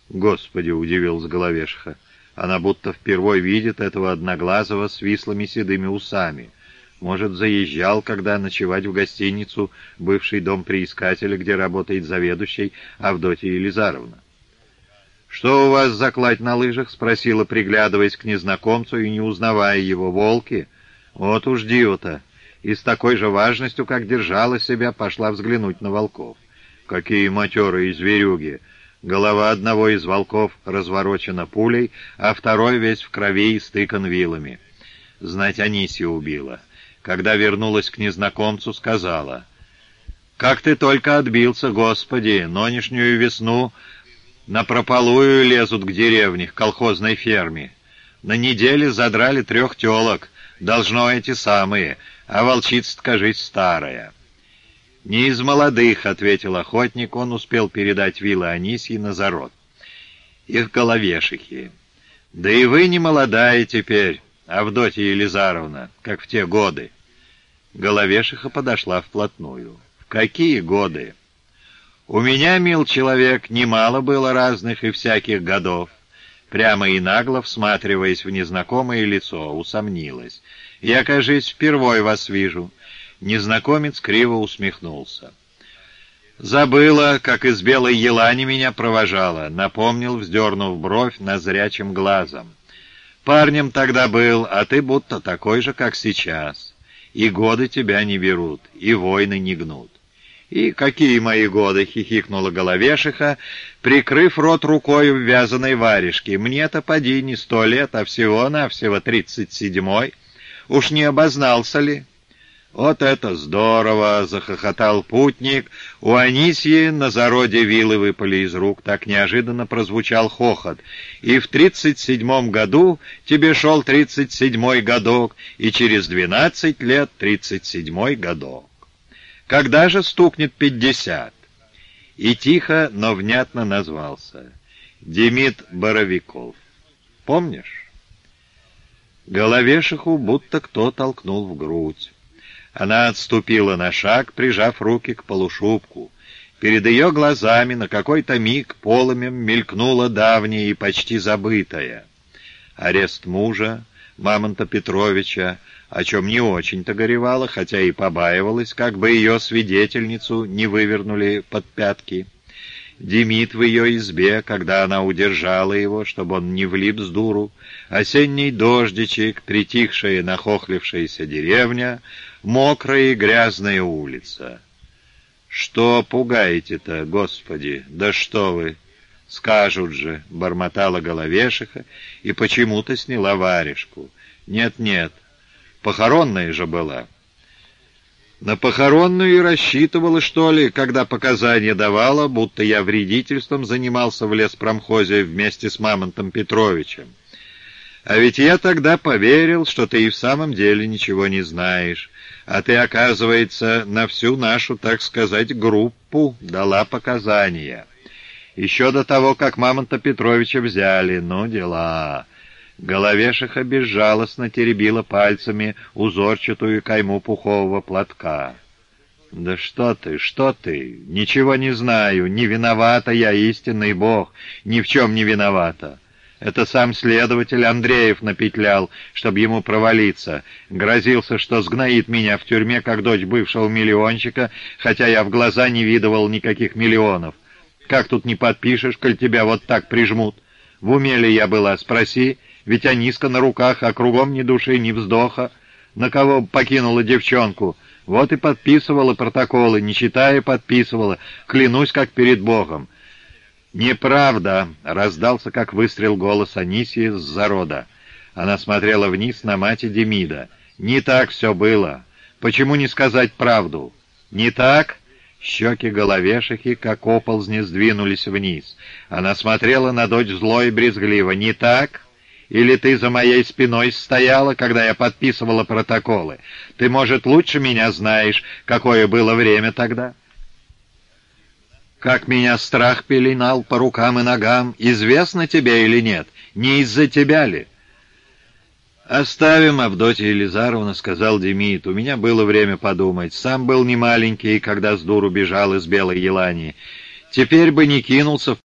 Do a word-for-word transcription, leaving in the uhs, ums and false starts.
«Господи!» — удивилась Головешиха. Она будто впервой видит этого одноглазого с вислыми седыми усами. Может, заезжал, когда ночевать в гостиницу, бывший дом приискателя, где работает заведующей Авдотья Елизаровна. «Что у вас за кладь на лыжах?» — спросила, приглядываясь к незнакомцу и не узнавая его. «Волки? Вот уж диво-то!» И с такой же важностью, как держала себя, пошла взглянуть на волков. Какие матерые зверюги! Голова одного из волков разворочена пулей, а второй весь в крови и стыкан вилами. Знать, Анисья убила. Когда вернулась к незнакомцу, сказала: «Как ты только отбился, Господи! Нонешнюю весну напропалую лезут к деревне, к колхозной ферме. На неделе задрали трех телок, должно эти самые, а волчица-то, кажись, старая». «Не из молодых», — ответил охотник, он успел передать вилы Анисьи на зарод. «Их Головешихи. Да и вы не молодая теперь, Авдотья Елизаровна, как в те годы». Головешиха подошла вплотную. «В какие годы?» «У меня, мил человек, немало было разных и всяких годов». Прямо и нагло, всматриваясь в незнакомое лицо, усомнилась. «Я, кажись, впервой вас вижу». Незнакомец криво усмехнулся. «Забыла, как из белой елани меня провожала», — напомнил, вздернув бровь нозрячим глазом. «Парнем тогда был, а ты будто такой же, как сейчас. И годы тебя не берут, и войны не гнут». «И какие мои годы?» — хихикнула Головешиха, прикрыв рот рукой в вязаной варежке. «Мне-то поди не сто лет, а всего-навсего тридцать седьмой. Уж не обознался ли?» «Вот это здорово!» — захохотал путник. У Анисьи на зароде вилы выпали из рук. Так неожиданно прозвучал хохот. «И в тридцать седьмом году тебе шел тридцать седьмой годок, и через двенадцать лет тридцать седьмой годок. Когда же стукнет пятьдесят?» И тихо, но внятно назвался. Демид Боровиков. Помнишь? Головешиху будто кто толкнул в грудь. Она отступила на шаг, прижав руки к полушубку. Перед ее глазами на какой-то миг полымем мелькнула давняя и почти забытая. Арест мужа, Мамонта Петровича, о чем не очень-то горевала, хотя и побаивалась, как бы ее свидетельницу не вывернули под пятки. Демид в ее избе, когда она удержала его, чтобы он не влип с дуру, осенний дождичек, притихшая нахохлившаяся деревня, мокрая и грязная улица. «Что пугаете-то, Господи? Да что вы! Скажут же!» — бормотала Головешиха и почему-то сняла варежку. «Нет-нет, похоронная же была». «На похоронную и рассчитывала, что ли, когда показания давала, будто я вредительством занимался в леспромхозе вместе с Мамонтом Петровичем. А ведь я тогда поверил, что ты и в самом деле ничего не знаешь, а ты, оказывается, на всю нашу, так сказать, группу дала показания. Еще до того, как Мамонта Петровича взяли, ну дела». Головешиха безжалостно теребила пальцами узорчатую кайму пухового платка. «Да что ты, что ты? Ничего не знаю, не виновата я, истинный Бог, ни в чем не виновата. Это сам следователь Андреев напетлял, чтобы ему провалиться. Грозился, что сгноит меня в тюрьме, как дочь бывшего миллионщика, хотя я в глаза не видывал никаких миллионов. Как тут не подпишешь, коль тебя вот так прижмут? В уме ли я была, спроси, ведь Аниска на руках, а кругом ни души, ни вздоха. На кого покинула девчонку? Вот и подписывала протоколы, не читая, подписывала, клянусь, как перед Богом». «Неправда!» — раздался, как выстрел, голос Анисьи с зарода. Она смотрела вниз на мать Демида. «Не так все было. Почему не сказать правду?» «Не так?» Щеки Головешихи, как оползни, сдвинулись вниз. Она смотрела на дочь зло и брезгливо. «Не так? Или ты за моей спиной стояла, когда я подписывала протоколы? Ты, может, лучше меня знаешь, какое было время тогда? Как меня страх пеленал по рукам и ногам, известно тебе или нет? Не из-за тебя ли?» «Оставим, Авдотья Елизаровна», — сказал Демид. «У меня было время подумать. Сам был не маленький, когда с дуру бежал из Белой Елани. Теперь бы не кинулся в